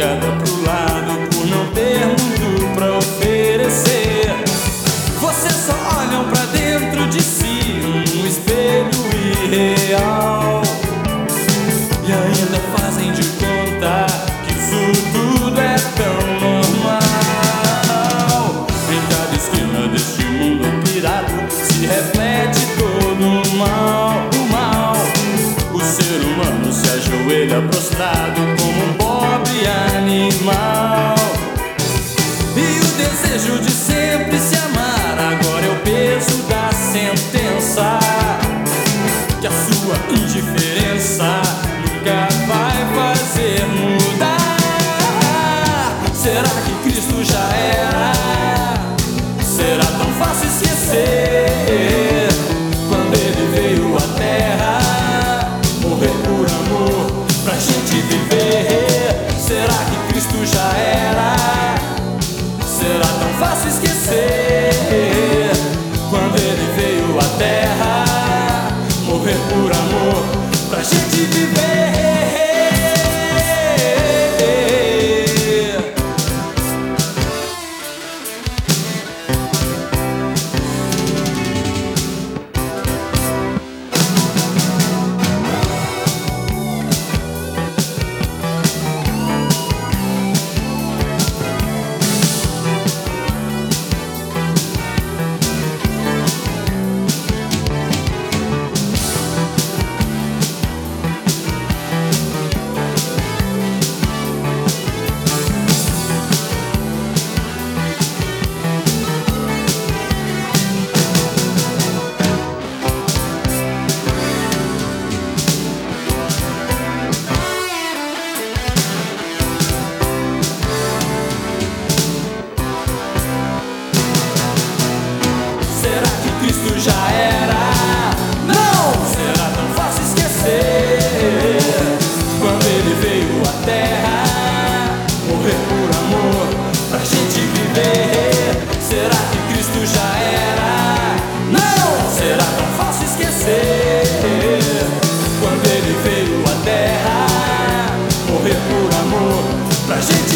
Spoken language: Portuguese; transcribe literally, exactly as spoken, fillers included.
jogada pro lado por não ter muito pra oferecer. Vocês só olham pra dentro de si, um espelho irreal, e ainda fazem de conta que isso tudo é tão normal. Em cada esquina deste mundo pirado se reflete todo o mal, o mal. O ser humano se ajoelha prostrado como um pobre animal. E o desejo de sempre se amar agora é o peso da sentença, que a sua indiferença nunca vai fazer mudar. Será que Cristo já era? Será tão fácil esquecer quando Ele veio à terra morrer por amor pra gente viver? Será que Cristo já era? Será tão fácil esquecer quando Ele veio à terra morrer por amor pra gente viver? Cristo já era? Não! Será tão fácil esquecer quando Ele veio à terra morrer por amor pra gente viver? Será que Cristo já era? Não! Será tão fácil esquecer quando Ele veio à terra morrer por amor pra gente